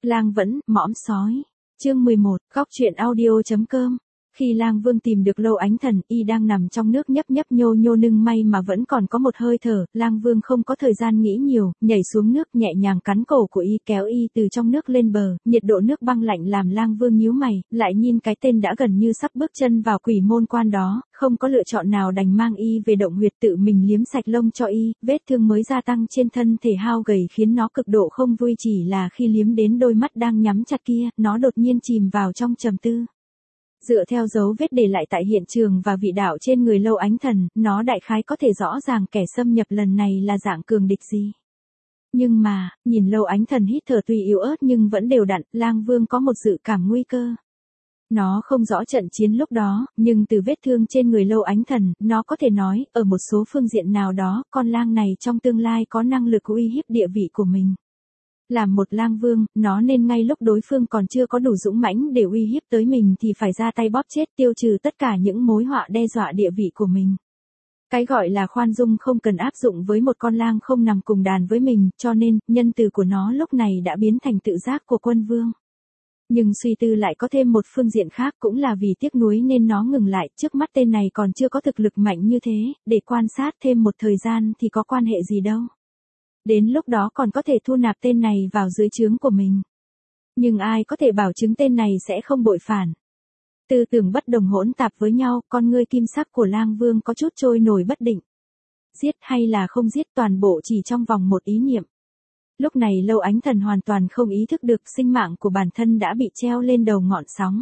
Lang vẫn, mõm sói. Chương 11, góc truyện audio.com. Khi Lang Vương tìm được Lâu Ánh Thần, y đang nằm trong nước nhấp nhấp nhô nhô nưng may mà vẫn còn có một hơi thở, Lang Vương không có thời gian nghĩ nhiều, nhảy xuống nước nhẹ nhàng cắn cổ của y kéo y từ trong nước lên bờ, nhiệt độ nước băng lạnh làm Lang Vương nhíu mày, lại nhìn cái tên đã gần như sắp bước chân vào quỷ môn quan đó, không có lựa chọn nào đành mang y về động huyệt tự mình liếm sạch lông cho y, vết thương mới gia tăng trên thân thể hao gầy khiến nó cực độ không vui, chỉ là khi liếm đến đôi mắt đang nhắm chặt kia, nó đột nhiên chìm vào trong trầm tư. Dựa theo dấu vết để lại tại hiện trường và vị đạo trên người Lâu Ánh Thần, nó đại khái có thể rõ ràng kẻ xâm nhập lần này là dạng cường địch gì. Nhưng mà, nhìn Lâu Ánh Thần hít thở tuy yếu ớt nhưng vẫn đều đặn, Lang Vương có một dự cảm nguy cơ. Nó không rõ trận chiến lúc đó, nhưng từ vết thương trên người Lâu Ánh Thần, nó có thể nói, ở một số phương diện nào đó, con lang này trong tương lai có năng lực uy hiếp địa vị của mình. Làm một lang vương, nó nên ngay lúc đối phương còn chưa có đủ dũng mãnh để uy hiếp tới mình thì phải ra tay bóp chết tiêu trừ tất cả những mối họa đe dọa địa vị của mình. Cái gọi là khoan dung không cần áp dụng với một con lang không nằm cùng đàn với mình, cho nên, nhân từ của nó lúc này đã biến thành tự giác của quân vương. Nhưng suy tư lại có thêm một phương diện khác cũng là vì tiếc nuối nên nó ngừng lại, trước mắt tên này còn chưa có thực lực mạnh như thế, để quan sát thêm một thời gian thì có quan hệ gì đâu. Đến lúc đó còn có thể thu nạp tên này vào dưới trướng của mình. Nhưng ai có thể bảo chứng tên này sẽ không bội phản. Tư tưởng bất đồng hỗn tạp với nhau, con ngươi kim sắc của Lang Vương có chút trôi nổi bất định. Giết hay là không giết toàn bộ chỉ trong vòng một ý niệm. Lúc này Lâu Ánh Thần hoàn toàn không ý thức được sinh mạng của bản thân đã bị treo lên đầu ngọn sóng.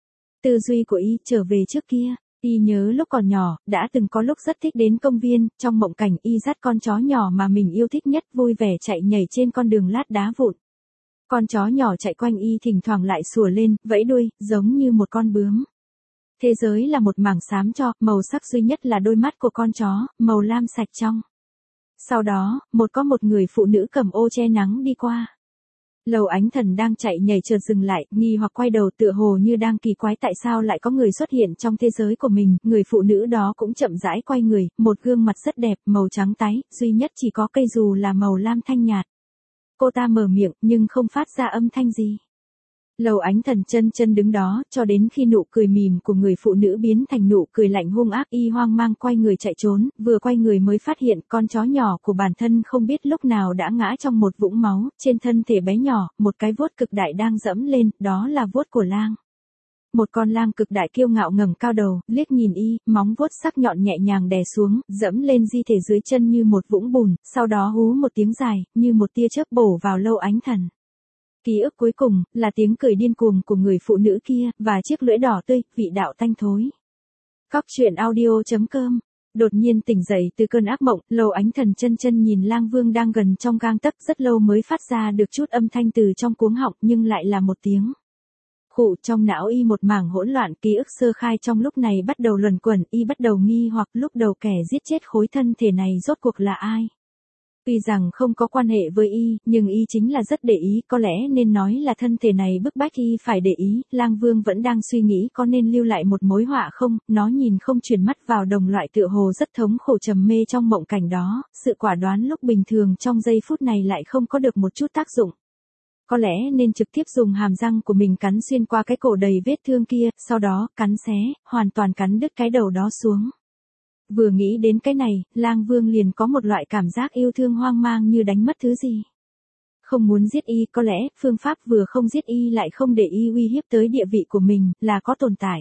Tư duy của y trở về trước kia. Y nhớ lúc còn nhỏ, đã từng có lúc rất thích đến công viên, trong mộng cảnh y dắt con chó nhỏ mà mình yêu thích nhất vui vẻ chạy nhảy trên con đường lát đá vụn. Con chó nhỏ chạy quanh y thỉnh thoảng lại sủa lên, vẫy đuôi, giống như một con bướm. Thế giới là một mảng xám cho, màu sắc duy nhất là đôi mắt của con chó, màu lam sạch trong. Sau đó, có một người phụ nữ cầm ô che nắng đi qua. Lâu Ánh Thần đang chạy nhảy chợt dừng lại, nghi hoặc quay đầu tựa hồ như đang kỳ quái tại sao lại có người xuất hiện trong thế giới của mình, người phụ nữ đó cũng chậm rãi quay người, một gương mặt rất đẹp, màu trắng tái, duy nhất chỉ có cây dù là màu lam thanh nhạt. Cô ta mở miệng, nhưng không phát ra âm thanh gì. Lâu Ánh Thần chân đứng đó, cho đến khi nụ cười mỉm của người phụ nữ biến thành nụ cười lạnh hung ác, y hoang mang quay người chạy trốn, vừa quay người mới phát hiện con chó nhỏ của bản thân không biết lúc nào đã ngã trong một vũng máu, trên thân thể bé nhỏ, một cái vuốt cực đại đang dẫm lên, đó là vuốt của lang. Một con lang cực đại kiêu ngạo ngẩng cao đầu, liếc nhìn y, móng vuốt sắc nhọn nhẹ nhàng đè xuống, dẫm lên di thể dưới chân như một vũng bùn, sau đó hú một tiếng dài, như một tia chớp bổ vào Lâu Ánh Thần. Ký ức cuối cùng, là tiếng cười điên cuồng của người phụ nữ kia, và chiếc lưỡi đỏ tươi, vị đạo tanh thối. Góc truyện audio.com. Đột nhiên tỉnh dậy từ cơn ác mộng, Lâu Ánh Thần chân nhìn Lang Vương đang gần trong gang tấc, rất lâu mới phát ra được chút âm thanh từ trong cuống họng, nhưng lại là một tiếng. Khụ, trong não y một mảng hỗn loạn, ký ức sơ khai trong lúc này bắt đầu luẩn quẩn, y bắt đầu nghi hoặc lúc đầu kẻ giết chết khối thân thể này rốt cuộc là ai. Tuy rằng không có quan hệ với y, nhưng y chính là rất để ý, có lẽ nên nói là thân thể này bức bách y phải để ý, Lang Vương vẫn đang suy nghĩ có nên lưu lại một mối họa không, nó nhìn không chuyển mắt vào đồng loại tựa hồ rất thống khổ trầm mê trong mộng cảnh đó, sự quả đoán lúc bình thường trong giây phút này lại không có được một chút tác dụng. Có lẽ nên trực tiếp dùng hàm răng của mình cắn xuyên qua cái cổ đầy vết thương kia, sau đó, cắn xé, hoàn toàn cắn đứt cái đầu đó xuống. Vừa nghĩ đến cái này, Lang Vương liền có một loại cảm giác yêu thương hoang mang như đánh mất thứ gì. Không muốn giết y, có lẽ, phương pháp vừa không giết y lại không để y uy hiếp tới địa vị của mình, là có tồn tại.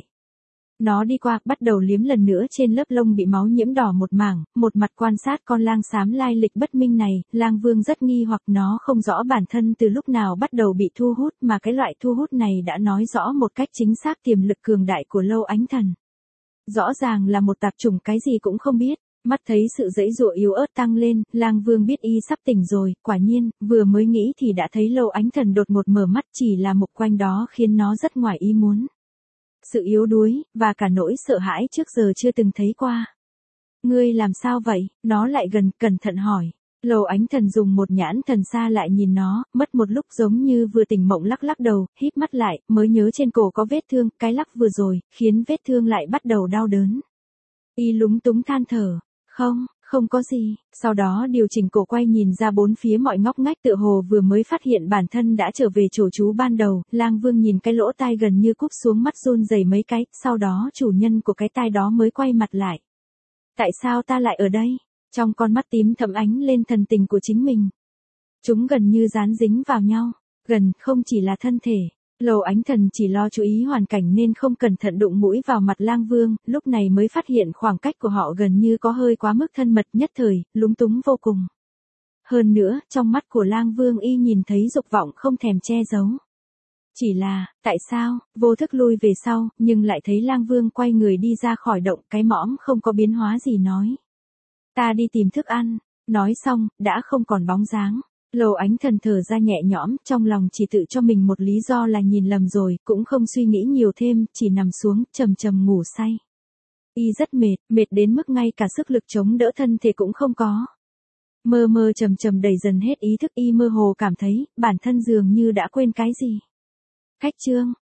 Nó đi qua, bắt đầu liếm lần nữa trên lớp lông bị máu nhiễm đỏ một mảng, một mặt quan sát con lang xám lai lịch bất minh này, Lang Vương rất nghi hoặc nó không rõ bản thân từ lúc nào bắt đầu bị thu hút mà cái loại thu hút này đã nói rõ một cách chính xác tiềm lực cường đại của Lâu Ánh Thần. Rõ ràng là một tạp chủng cái gì cũng không biết, mắt thấy sự giãy giụa yếu ớt tăng lên, Lang Vương biết y sắp tỉnh rồi, quả nhiên, vừa mới nghĩ thì đã thấy Lâu Ánh Thần đột ngột mở mắt, chỉ là mục quanh đó khiến nó rất ngoài ý muốn. Sự yếu đuối, và cả nỗi sợ hãi trước giờ chưa từng thấy qua. Ngươi làm sao vậy? Nó lại gần, cẩn thận hỏi. Lâu Ánh Thần dùng một nhãn thần xa lại nhìn nó, mất một lúc giống như vừa tỉnh mộng lắc đầu, híp mắt lại, mới nhớ trên cổ có vết thương, cái lắc vừa rồi, khiến vết thương lại bắt đầu đau đớn. Y lúng túng than thở. Không có gì, sau đó điều chỉnh cổ quay nhìn ra bốn phía mọi ngóc ngách tựa hồ vừa mới phát hiện bản thân đã trở về chỗ trú ban đầu, Lang Vương nhìn cái lỗ tai gần như cúp xuống mắt run rẩy mấy cái, sau đó chủ nhân của cái tai đó mới quay mặt lại. Tại sao ta lại ở đây? Trong con mắt tím thẫm ánh lên thần tình của chính mình. Chúng gần như dán dính vào nhau, gần không chỉ là thân thể. Lầu Ánh Thần chỉ lo chú ý hoàn cảnh nên không cẩn thận đụng mũi vào mặt Lang Vương, lúc này mới phát hiện khoảng cách của họ gần như có hơi quá mức thân mật, nhất thời, lúng túng vô cùng. Hơn nữa, trong mắt của Lang Vương y nhìn thấy dục vọng không thèm che giấu. Chỉ là, tại sao, vô thức lui về sau, nhưng lại thấy Lang Vương quay người đi ra khỏi động, cái mõm không có biến hóa gì nói. Ta đi tìm thức ăn, nói xong, đã không còn bóng dáng. Lầu Ánh Thần thở ra nhẹ nhõm, trong lòng chỉ tự cho mình một lý do là nhìn lầm rồi, cũng không suy nghĩ nhiều thêm, chỉ nằm xuống, trầm trầm ngủ say. Y rất mệt, mệt đến mức ngay cả sức lực chống đỡ thân thể cũng không có. Mơ mơ trầm trầm đầy dần hết ý thức, y mơ hồ cảm thấy, bản thân dường như đã quên cái gì. Khách trương,